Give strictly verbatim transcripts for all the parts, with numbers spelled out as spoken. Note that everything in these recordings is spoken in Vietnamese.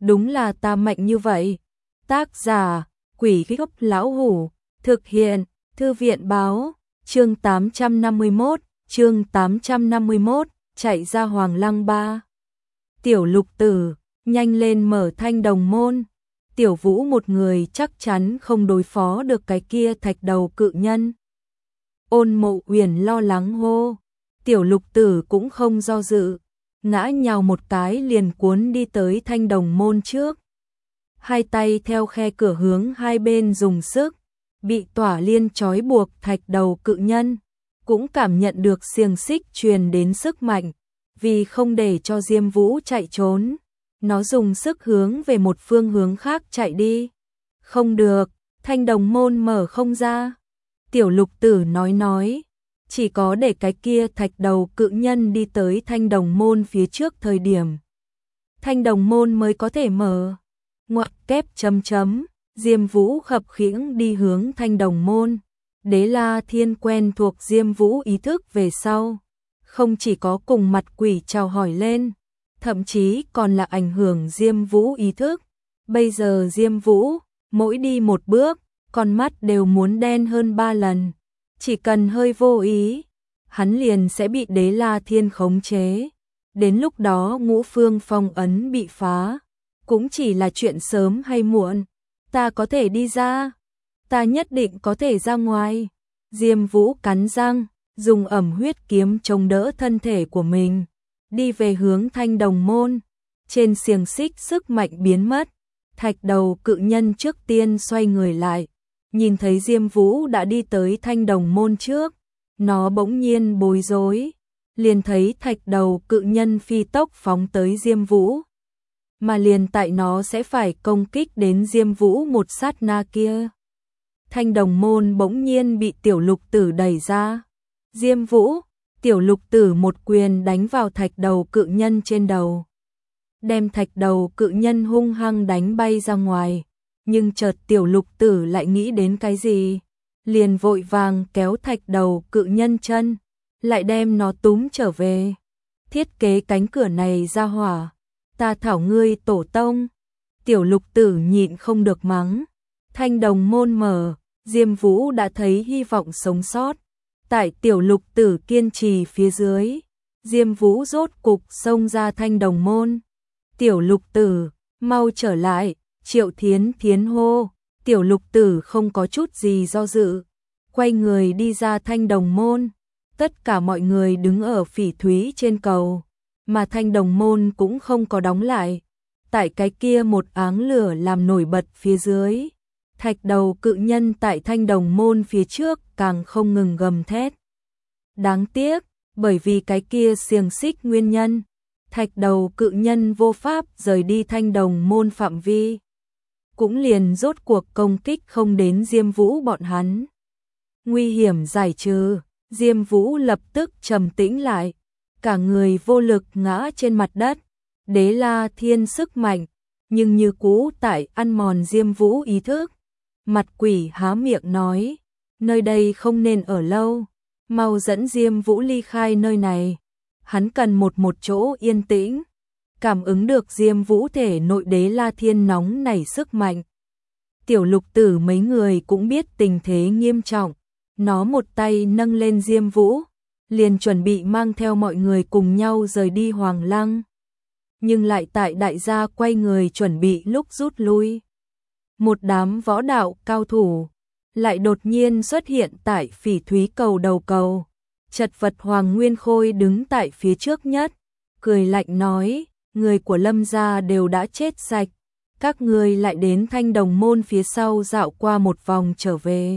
đúng là ta mạnh như vậy. Tác giả, Quỷ Gốc Lão Hủ, thực hiện, Thư viện Báo, chương tám trăm năm mươi mốt, chương tám trăm năm mươi mốt, chạy ra Hoàng Lăng ba. Tiểu Lục Tử, nhanh lên mở Thanh Đồng môn. Tiểu Vũ một người chắc chắn không đối phó được cái kia thạch đầu cự nhân. Ôn Mộ Uyển lo lắng hô. Tiểu Lục Tử cũng không do dự, ngã nhào một cái liền cuốn đi tới Thanh Đồng môn trước. Hai tay theo khe cửa hướng hai bên dùng sức, bị tỏa liên trói buộc thạch đầu cự nhân, cũng cảm nhận được xiềng xích truyền đến sức mạnh, vì không để cho Diêm Vũ chạy trốn, nó dùng sức hướng về một phương hướng khác chạy đi. Không được, Thanh Đồng môn mở không ra. Tiểu Lục Tử nói nói, chỉ có để cái kia thạch đầu cự nhân đi tới Thanh Đồng môn phía trước thời điểm Thanh Đồng môn mới có thể mở. Ngoặc kép chấm chấm, Diêm Vũ khập khiễng đi hướng Thanh Đồng môn. Đế La Thiên quen thuộc Diêm Vũ ý thức về sau, không chỉ có cùng mặt quỷ chào hỏi lên, thậm chí còn là ảnh hưởng Diêm Vũ ý thức. Bây giờ Diêm Vũ, mỗi đi một bước, con mắt đều muốn đen hơn ba lần. Chỉ cần hơi vô ý, hắn liền sẽ bị Đế La Thiên khống chế. Đến lúc đó ngũ phương phong ấn bị phá, cũng chỉ là chuyện sớm hay muộn. Ta có thể đi ra, ta nhất định có thể ra ngoài. Diêm Vũ cắn răng, dùng ẩm huyết kiếm chống đỡ thân thể của mình, đi về hướng Thanh Đồng môn. Trên xiềng xích sức mạnh biến mất, thạch đầu cự nhân trước tiên xoay người lại, nhìn thấy Diêm Vũ đã đi tới Thanh Đồng môn trước, nó bỗng nhiên bối rối, liền thấy thạch đầu cự nhân phi tốc phóng tới Diêm Vũ, mà liền tại nó sẽ phải công kích đến Diêm Vũ một sát na kia. Thanh Đồng môn bỗng nhiên bị Tiểu Lục Tử đẩy ra. Diêm Vũ, Tiểu Lục Tử một quyền đánh vào thạch đầu cự nhân trên đầu, đem thạch đầu cự nhân hung hăng đánh bay ra ngoài. Nhưng chợt Tiểu Lục Tử lại nghĩ đến cái gì, liền vội vàng kéo thạch đầu cự nhân chân, lại đem nó túm trở về. Thiết kế cánh cửa này ra hỏa, ta thảo ngươi tổ tông. Tiểu Lục Tử nhịn không được mắng. Thanh Đồng môn mở, Diêm Vũ đã thấy hy vọng sống sót. Tại Tiểu Lục Tử kiên trì phía dưới, Diêm Vũ rốt cục xông ra Thanh Đồng môn. Tiểu Lục Tử, mau trở lại. Triệu Thiến Thiến hô. Tiểu Lục Tử không có chút gì do dự, quay người đi ra Thanh Đồng môn. Tất cả mọi người đứng ở phỉ thúy trên cầu, mà Thanh Đồng môn cũng không có đóng lại. Tại cái kia một áng lửa làm nổi bật phía dưới, thạch đầu cự nhân tại Thanh Đồng môn phía trước càng không ngừng gầm thét. Đáng tiếc, bởi vì cái kia xiềng xích nguyên nhân, thạch đầu cự nhân vô pháp rời đi Thanh Đồng môn phạm vi, cũng liền rốt cuộc công kích không đến Diêm Vũ bọn hắn. Nguy hiểm giải trừ, Diêm Vũ lập tức trầm tĩnh lại, cả người vô lực ngã trên mặt đất. Đế La Thiên sức mạnh, nhưng như cũ tại ăn mòn Diêm Vũ ý thức. Mặt quỷ há miệng nói, nơi đây không nên ở lâu, mau dẫn Diêm Vũ ly khai nơi này. Hắn cần một một chỗ yên tĩnh. Cảm ứng được Diêm Vũ thể nội Đế La Thiên nóng nảy sức mạnh. Tiểu Lục Tử mấy người cũng biết tình thế nghiêm trọng, nó một tay nâng lên Diêm Vũ, liền chuẩn bị mang theo mọi người cùng nhau rời đi Hoàng Lăng. Nhưng lại tại đại gia quay người chuẩn bị lúc rút lui, một đám võ đạo cao thủ lại đột nhiên xuất hiện tại phỉ thúy cầu đầu cầu. Chật vật Hoàng Nguyên Khôi đứng tại phía trước nhất, cười lạnh nói, người của Lâm gia đều đã chết sạch, các ngươi lại đến Thanh Đồng môn phía sau dạo qua một vòng trở về.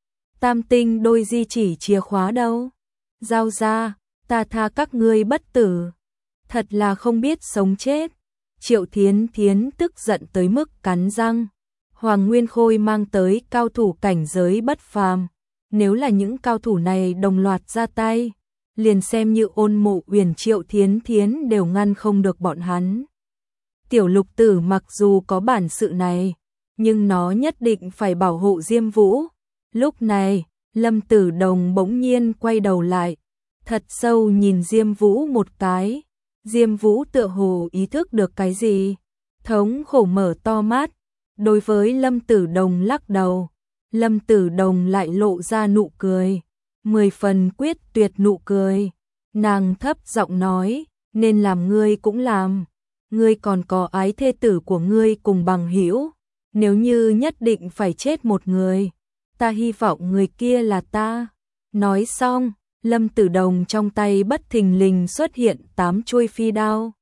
Tam tinh đôi di chỉ chìa khóa đâu? Giao ra, ta tha các ngươi bất tử. Thật là không biết sống chết. Triệu Thiến Thiến tức giận tới mức cắn răng. Hoàng Nguyên Khôi mang tới cao thủ cảnh giới bất phàm, nếu là những cao thủ này đồng loạt ra tay, liền xem như Ôn Mộ Uyển Triệu Thiến Thiến đều ngăn không được bọn hắn. Tiểu Lục Tử mặc dù có bản sự này, nhưng nó nhất định phải bảo hộ Diêm Vũ. Lúc này, Lâm Tử Đồng bỗng nhiên quay đầu lại, thật sâu nhìn Diêm Vũ một cái. Diêm Vũ tựa hồ ý thức được cái gì, thống khổ mở to mắt, đối với Lâm Tử Đồng lắc đầu. Lâm Tử Đồng lại lộ ra nụ cười, mười phần quyết tuyệt nụ cười. Nàng thấp giọng nói, nên làm ngươi cũng làm, ngươi còn có ái thê tử của ngươi cùng bằng hữu, nếu như nhất định phải chết một người, ta hy vọng người kia là ta. Nói xong, Lâm Tử Đồng trong tay bất thình lình xuất hiện tám chuôi phi đao.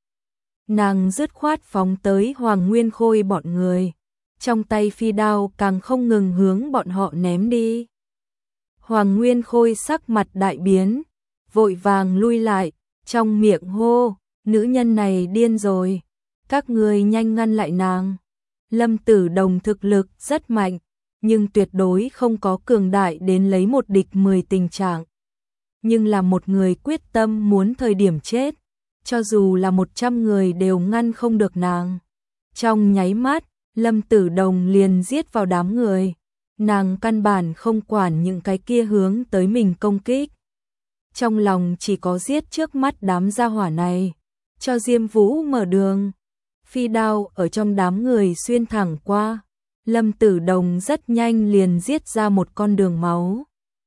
Nàng dứt khoát phóng tới Hoàng Nguyên Khôi bọn người, trong tay phi đao càng không ngừng hướng bọn họ ném đi. Hoàng Nguyên Khôi sắc mặt đại biến, vội vàng lui lại, trong miệng hô, nữ nhân này điên rồi, các ngươi nhanh ngăn lại nàng. Lâm Tử Đồng thực lực rất mạnh, nhưng tuyệt đối không có cường đại đến lấy một địch mười tình trạng. Nhưng là một người quyết tâm muốn thời điểm chết, cho dù là một trăm người đều ngăn không được nàng. Trong nháy mắt, Lâm Tử Đồng liền giết vào đám người, nàng căn bản không quản những cái kia hướng tới mình công kích. Trong lòng chỉ có giết trước mắt đám gia hỏa này, cho Diêm Vũ mở đường. Phi đao ở trong đám người xuyên thẳng qua, Lâm Tử Đồng rất nhanh liền giết ra một con đường máu.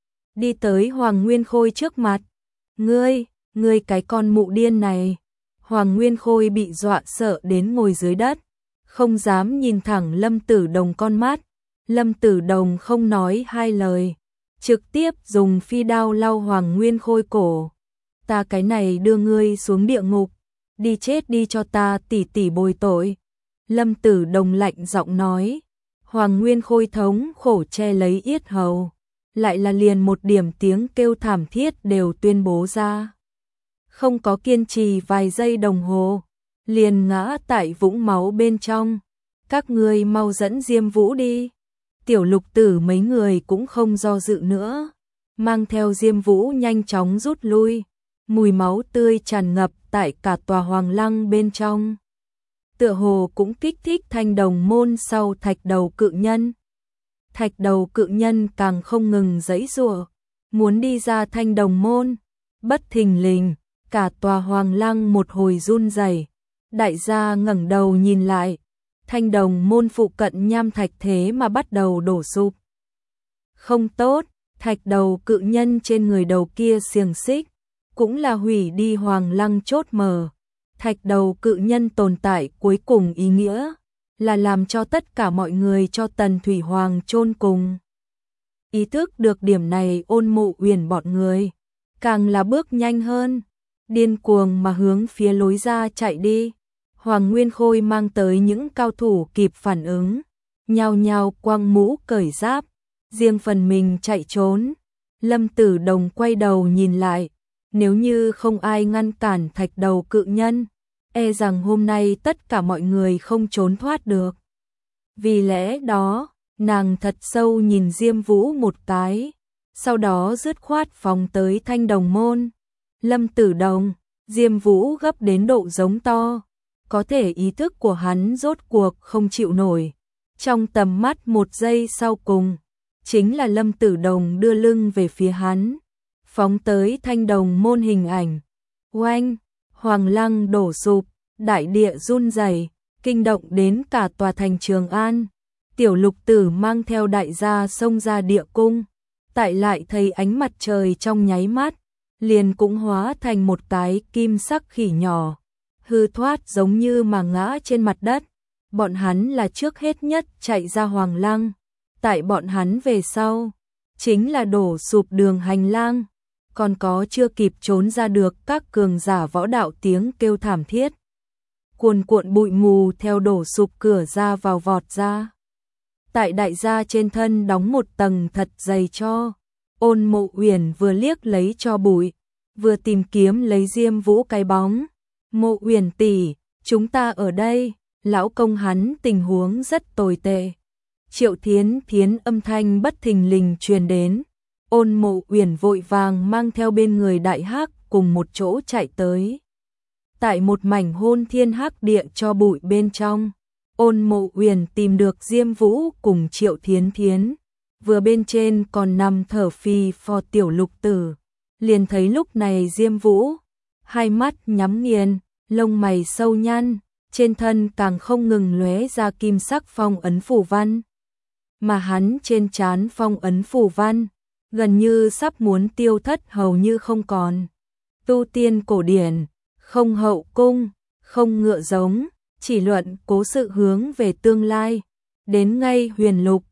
Đi tới Hoàng Nguyên Khôi trước mặt, ngươi, ngươi cái con mụ điên này. Hoàng Nguyên Khôi bị dọa sợ đến ngồi dưới đất, không dám nhìn thẳng Lâm Tử Đồng con mắt. Lâm Tử Đồng không nói hai lời, trực tiếp dùng phi đao lau Hoàng Nguyên Khôi cổ. Ta cái này đưa ngươi xuống địa ngục, đi chết đi cho ta tỉ tỉ bồi tội. Lâm Tử Đồng lạnh giọng nói. Hoàng Nguyên Khôi thống khổ che lấy yết hầu, lại là liền một điểm tiếng kêu thảm thiết đều tuyên bố ra. Không có kiên trì vài giây đồng hồ, liền ngã tại vũng máu bên trong. Các ngươi mau dẫn Diêm Vũ đi. Tiểu Lục Tử mấy người cũng không do dự nữa, mang theo Diêm Vũ nhanh chóng rút lui. Mùi máu tươi tràn ngập tại cả tòa Hoàng Lăng bên trong, tựa hồ cũng kích thích Thanh Đồng môn sau Thạch Đầu cự nhân. Thạch Đầu cự nhân càng không ngừng giãy giụa, muốn đi ra Thanh Đồng môn. Bất thình lình, cả tòa Hoàng Lăng một hồi run rẩy. Đại gia ngẩng đầu nhìn lại, Thanh Đồng môn phụ cận nham thạch thế mà bắt đầu đổ sụp. Không tốt, Thạch Đầu cự nhân trên người đầu kia xiềng xích cũng là hủy đi Hoàng Lăng chốt mở. Thạch Đầu cự nhân tồn tại cuối cùng ý nghĩa là làm cho tất cả mọi người cho Tần Thủy Hoàng chôn cùng. Ý thức được điểm này, Ôn Mộ Uyển bọn người càng là bước nhanh hơn, điên cuồng mà hướng phía lối ra chạy đi. Hoàng Nguyên Khôi mang tới những cao thủ kịp phản ứng, nhao nhao quăng mũ cởi giáp, riêng phần mình chạy trốn. Lâm Tử Đồng quay đầu nhìn lại, nếu như không ai ngăn cản Thạch Đầu cự nhân, e rằng hôm nay tất cả mọi người không trốn thoát được. Vì lẽ đó, nàng thật sâu nhìn Diêm Vũ một cái, sau đó dứt khoát phóng tới Thanh Đồng môn. Lâm Tử Đồng, Diêm Vũ gấp đến độ giống to, có thể ý thức của hắn rốt cuộc không chịu nổi. Trong tầm mắt một giây sau cùng, chính là Lâm Tử Đồng đưa lưng về phía hắn, phóng tới Thanh Đồng môn hình ảnh. Oanh, Hoàng Lăng đổ sụp, đại địa run rẩy, kinh động đến cả tòa thành Trường An. Tiểu Lục Tử mang theo đại gia xông ra địa cung, tại lại thấy ánh mặt trời trong nháy mắt, liền cũng hóa thành một cái kim sắc khỉ nhỏ, hư thoát giống như mà ngã trên mặt đất. Bọn hắn là trước hết nhất chạy ra Hoàng Lăng, tại bọn hắn về sau, chính là đổ sụp đường hành lang, còn có chưa kịp trốn ra được các cường giả võ đạo tiếng kêu thảm thiết. Cuồn cuộn bụi mù theo đổ sụp cửa ra vào vọt ra. Tại đại gia trên thân đóng một tầng thật dày tro. Ôn Mộ Uyển vừa liếc lấy tro bụi, vừa tìm kiếm lấy Diêm Vũ cái bóng. Mộ Uyển tỷ, chúng ta ở đây, lão công hắn tình huống rất tồi tệ. Triệu Thiến Thiến âm thanh bất thình lình truyền đến. Ôn Mộ Uyển vội vàng mang theo bên người Đại Hắc cùng một chỗ chạy tới. Tại một mảnh hôn thiên hắc địa cho bụi bên trong, Ôn Mộ Uyển tìm được Diêm Vũ cùng Triệu Thiến Thiến, vừa bên trên còn nằm thở phì phò Tiểu Lục Tử. Liền thấy lúc này Diêm Vũ, hai mắt nhắm nghiền, lông mày sâu nhăn, trên thân càng không ngừng lóe ra kim sắc phong ấn phù văn. Mà hắn trên trán phong ấn phù văn, gần như sắp muốn tiêu thất hầu như không còn. Tu tiên cổ điển, không hậu cung, không ngựa giống, chỉ luận cố sự hướng về tương lai, đến ngay huyền lục,